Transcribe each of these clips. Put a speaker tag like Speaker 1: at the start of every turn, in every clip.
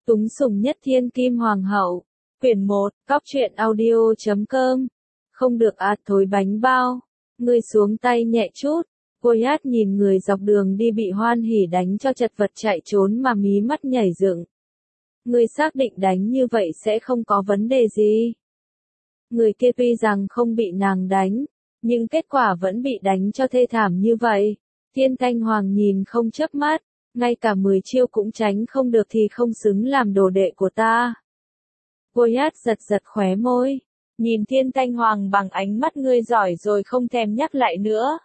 Speaker 1: Túng sủng nhất thiên kim hoàng hậu. Quyển 1, Cóc truyện audio.com. Không được thối bánh bao. Ngươi xuống tay nhẹ chút. Goliath nhìn người dọc đường đi bị Hoan Hỉ đánh cho chật vật chạy trốn mà mí mắt nhảy dựng. Ngươi xác định đánh như vậy sẽ không có vấn đề gì. Người kia tuy rằng không bị nàng đánh, nhưng kết quả vẫn bị đánh cho thê thảm như vậy. Thiên Thanh Hoàng nhìn không chớp mắt, ngay cả 10 chiêu cũng tránh không được thì không xứng làm đồ đệ của ta. Goliath giật giật khóe môi, nhìn Thiên Thanh Hoàng bằng ánh mắt ngươi giỏi rồi không thèm nhắc lại nữa.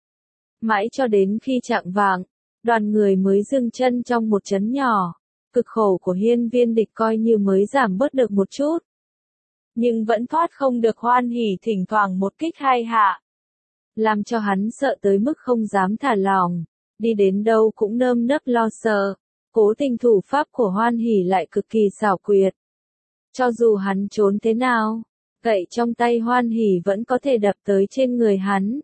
Speaker 1: Mãi cho đến khi chạng vạng, đoàn người mới dừng chân trong một trấn nhỏ, cực khổ của Hiên Viên Địch coi như mới giảm bớt được một chút. Nhưng vẫn thoát không được Hoan Hỉ thỉnh thoảng một kích hai hạ. Làm cho hắn sợ tới mức không dám thả lỏng, đi đến đâu cũng nơm nớp lo sợ. Cố tình thủ pháp của Hoan Hỉ lại cực kỳ xảo quyệt. Cho dù hắn trốn thế nào, gậy trong tay Hoan Hỉ vẫn có thể đập tới trên người hắn.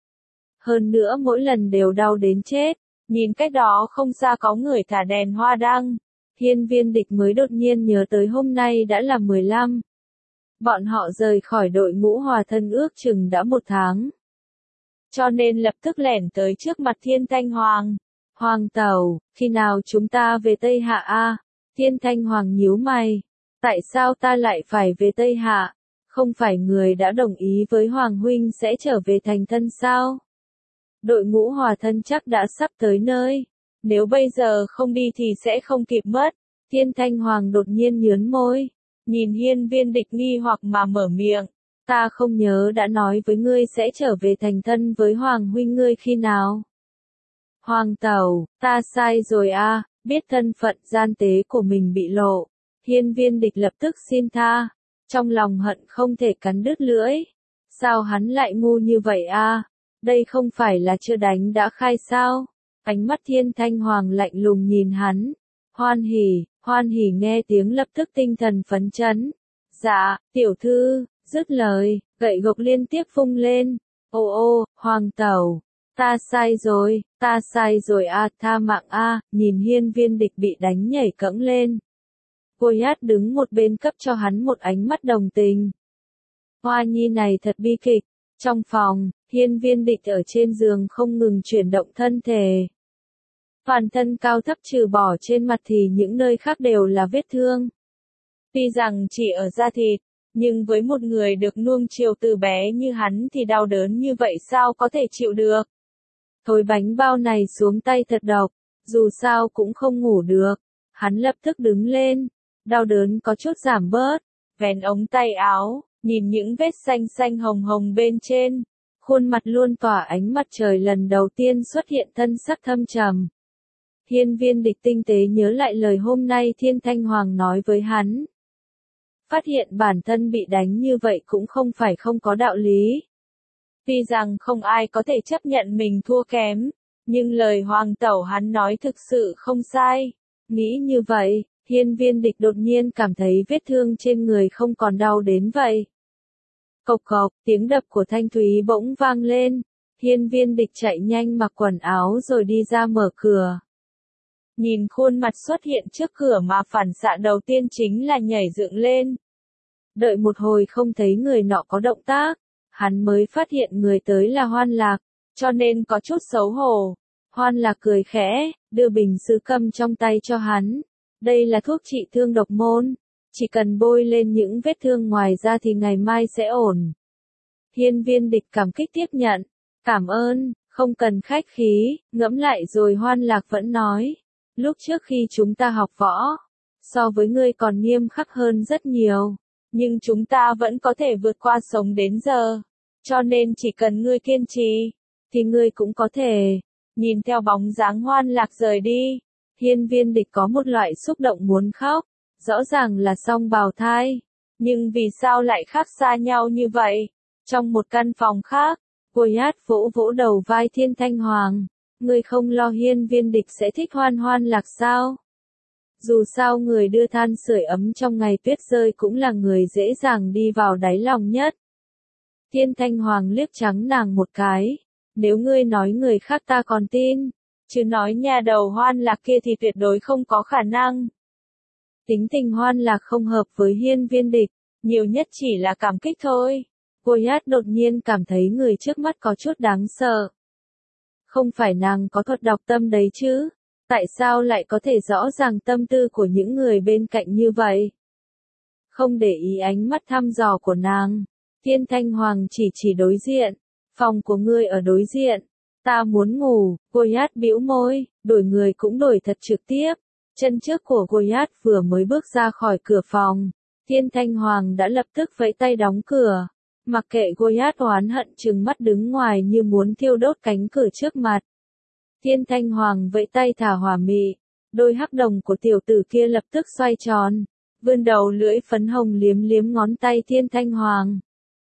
Speaker 1: Hơn nữa mỗi lần đều đau đến chết, nhìn cách đó không xa có người thả đèn hoa đăng. Hiên Viên Địch mới đột nhiên nhớ tới hôm nay đã là 15. Bọn họ rời khỏi đội ngũ hòa thân ước chừng đã 1 tháng. Cho nên lập tức lẻn tới trước mặt Thiên Thanh Hoàng. Hoàng tẩu, khi nào chúng ta về Tây Hạ a? Thiên Thanh Hoàng nhíu mày. Tại sao ta lại phải về Tây Hạ? Không phải người đã đồng ý với Hoàng huynh sẽ trở về thành thân sao? Đội ngũ hòa thân chắc đã sắp tới nơi. Nếu bây giờ không đi thì sẽ không kịp mất. Thiên Thanh Hoàng đột nhiên nhướng môi. Nhìn Hiên Viên Địch nghi hoặc mà mở miệng. Ta không nhớ đã nói với ngươi sẽ trở về thành thân với Hoàng huynh ngươi khi nào. Hoàng tẩu, ta sai rồi a, biết thân phận gian tế của mình bị lộ. Hiên Viên Địch lập tức xin tha. Trong lòng hận không thể cắn đứt lưỡi. Sao hắn lại ngu như vậy a? Đây không phải là chưa đánh đã khai sao? Ánh mắt Thiên Thanh Hoàng lạnh lùng nhìn hắn. Hoan Hỉ nghe tiếng lập tức tinh thần phấn chấn. Dạ, tiểu thư, dứt lời, gậy gộc liên tiếp vung lên. Ô, hoàng tẩu, ta sai rồi tha mạng nhìn Hiên Viên Địch bị đánh nhảy cẫng lên. Goliath đứng một bên cấp cho hắn một ánh mắt đồng tình. Hoa nhi này thật bi kịch. Trong phòng, Hiên Viên Địch ở trên giường không ngừng chuyển động thân thể. Toàn thân cao thấp trừ bỏ trên mặt thì những nơi khác đều là vết thương. Tuy rằng chỉ ở da thịt, nhưng với một người được nuông chiều từ bé như hắn thì đau đớn như vậy sao có thể chịu được. Thối bánh bao này xuống tay thật độc, dù sao cũng không ngủ được. Hắn lập tức đứng lên, đau đớn có chút giảm bớt, vén ống tay áo, nhìn những vết xanh xanh hồng hồng bên trên. Khuôn mặt luôn tỏa ánh mặt trời lần đầu tiên xuất hiện thân sắc thâm trầm. Hiên Viên Địch tinh tế nhớ lại lời hôm nay Thiên Thanh Hoàng nói với hắn. Phát hiện bản thân bị đánh như vậy cũng không phải không có đạo lý. Tuy rằng không ai có thể chấp nhận mình thua kém, nhưng lời hoàng tẩu hắn nói thực sự không sai. Nghĩ như vậy, Hiên Viên Địch đột nhiên cảm thấy vết thương trên người không còn đau đến vậy. Cộc cộc, tiếng đập của Thanh Thúy bỗng vang lên. Hiên Viên Địch chạy nhanh mặc quần áo rồi đi ra mở cửa. Nhìn khuôn mặt xuất hiện trước cửa mà phản xạ đầu tiên chính là nhảy dựng lên. Đợi một hồi không thấy người nọ có động tác, hắn mới phát hiện người tới là Hoan Lạc, cho nên có chút xấu hổ. Hoan Lạc cười khẽ, đưa bình sứ câm trong tay cho hắn. Đây là thuốc trị thương độc môn, chỉ cần bôi lên những vết thương ngoài ra thì ngày mai sẽ ổn. Hiên Viên Địch cảm kích tiếp nhận. Cảm ơn, không cần khách khí, ngẫm lại rồi Hoan Lạc vẫn nói. Lúc trước khi chúng ta học võ, so với ngươi còn nghiêm khắc hơn rất nhiều, nhưng chúng ta vẫn có thể vượt qua sống đến giờ. Cho nên chỉ cần ngươi kiên trì, thì ngươi cũng có thể. Nhìn theo bóng dáng Hoan Lạc rời đi, Hiên Viên Địch có một loại xúc động muốn khóc. Rõ ràng là song bào thai, nhưng vì sao lại khác xa nhau như vậy? Trong một căn phòng khác, Goliath vỗ vỗ đầu vai Thiên Thanh Hoàng. Ngươi không lo Hiên Viên Địch sẽ thích Hoan Lạc sao? Dù sao người đưa than sưởi ấm trong ngày tuyết rơi cũng là người dễ dàng đi vào đáy lòng nhất. Thiên Thanh Hoàng liếc trắng nàng một cái. Nếu ngươi nói người khác ta còn tin, chứ nói nhà đầu Hoan Lạc kia thì tuyệt đối không có khả năng. Tính tình Hoan Lạc không hợp với Hiên Viên Địch, nhiều nhất chỉ là cảm kích thôi. Goliath đột nhiên cảm thấy người trước mắt có chút đáng sợ. Không phải nàng có thuật đọc tâm đấy chứ? Tại sao lại có thể rõ ràng tâm tư của những người bên cạnh như vậy? Không để ý ánh mắt thăm dò của nàng, Thiên Thanh Hoàng chỉ đối diện. Phòng của ngươi ở đối diện. Ta muốn ngủ. Goliath bĩu môi, đổi người cũng đổi thật trực tiếp. Chân trước của Goliath vừa mới bước ra khỏi cửa phòng, Thiên Thanh Hoàng đã lập tức vẫy tay đóng cửa. Mặc kệ Goliath oán hận trừng mắt đứng ngoài như muốn thiêu đốt cánh cửa trước mặt. Thiên Thanh Hoàng vẫy tay thả hỏa mị. Đôi hắc đồng của tiểu tử kia lập tức xoay tròn, vươn đầu lưỡi phấn hồng liếm liếm ngón tay Thiên Thanh Hoàng.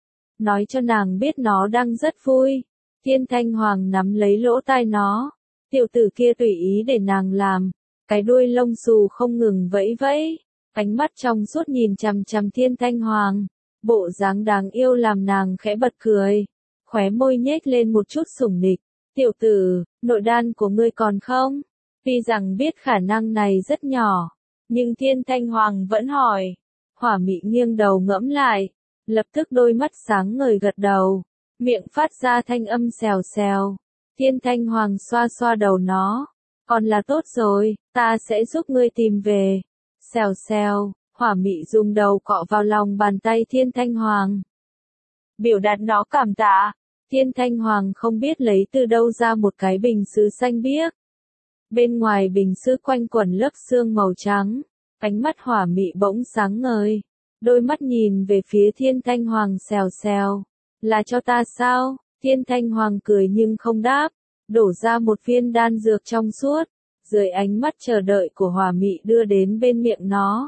Speaker 1: Nói cho nàng biết nó đang rất vui. Thiên Thanh Hoàng nắm lấy lỗ tai nó. Tiểu tử kia tùy ý để nàng làm. Cái đuôi lông xù không ngừng vẫy vẫy. Ánh mắt trong suốt nhìn chằm chằm Thiên Thanh Hoàng. Bộ dáng đáng yêu làm nàng khẽ bật cười. Khóe môi nhếch lên một chút sủng nịch. Tiểu tử, nội đan của ngươi còn không? Tuy rằng biết khả năng này rất nhỏ, nhưng Thiên Thanh Hoàng vẫn hỏi. Hỏa mị nghiêng đầu ngẫm lại. Lập tức đôi mắt sáng ngời gật đầu. Miệng phát ra thanh âm xèo xèo. Thiên Thanh Hoàng xoa xoa đầu nó. Còn là tốt rồi, ta sẽ giúp ngươi tìm về. Xèo xèo, hỏa mị dùng đầu cọ vào lòng bàn tay Thiên Thanh Hoàng. Biểu đạt nó cảm tạ. Thiên Thanh Hoàng không biết lấy từ đâu ra một cái bình sứ xanh biếc. Bên ngoài bình sứ quanh quẩn lớp sương màu trắng. Ánh mắt hỏa mị bỗng sáng ngời. Đôi mắt nhìn về phía Thiên Thanh Hoàng xèo xèo. Là cho ta sao? Thiên Thanh Hoàng cười nhưng không đáp. Đổ ra một viên đan dược trong suốt. Dưới ánh mắt chờ đợi của hỏa mị đưa đến bên miệng nó.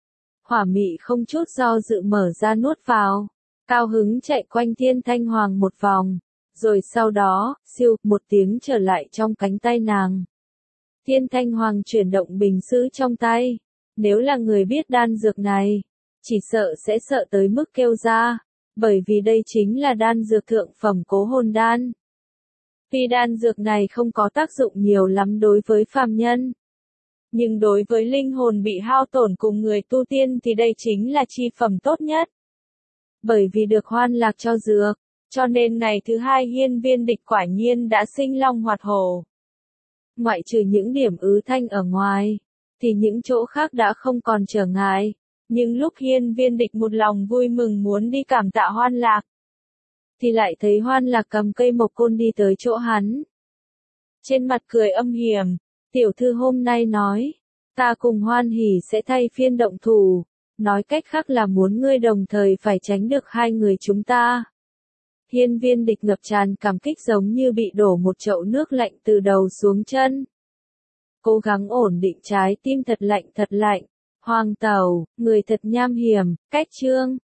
Speaker 1: Hỏa mị không chút do dự mở ra nuốt vào. Cao hứng chạy quanh Thiên Thanh Hoàng một vòng. Rồi sau đó, siêu, một tiếng trở lại trong cánh tay nàng. Thiên Thanh Hoàng chuyển động bình sứ trong tay. Nếu là người biết đan dược này, chỉ sợ sẽ sợ tới mức kêu ra. Bởi vì đây chính là đan dược thượng phẩm cố hồn đan. Tuy đan dược này không có tác dụng nhiều lắm đối với phàm nhân, nhưng đối với linh hồn bị hao tổn cùng người tu tiên thì đây chính là chi phẩm tốt nhất. Bởi vì được Hoan Lạc cho dược, cho nên ngày thứ hai Hiên Viên Địch quả nhiên đã sinh long hoạt hổ. Ngoại trừ những điểm ứ thanh ở ngoài, thì những chỗ khác đã không còn trở ngại. Nhưng lúc Hiên Viên Địch một lòng vui mừng muốn đi cảm tạ Hoan Lạc, thì lại thấy Hoan Lạc cầm cây mộc côn đi tới chỗ hắn. Trên mặt cười âm hiểm, tiểu thư hôm nay nói, ta cùng Hoan Hỉ sẽ thay phiên động thủ, nói cách khác là muốn ngươi đồng thời phải tránh được hai người chúng ta. Hiên Viên Địch ngập tràn cảm kích giống như bị đổ một chậu nước lạnh từ đầu xuống chân. Cố gắng ổn định trái tim thật lạnh thật lạnh. Hoàng tẩu, người thật nham hiểm, cách chương.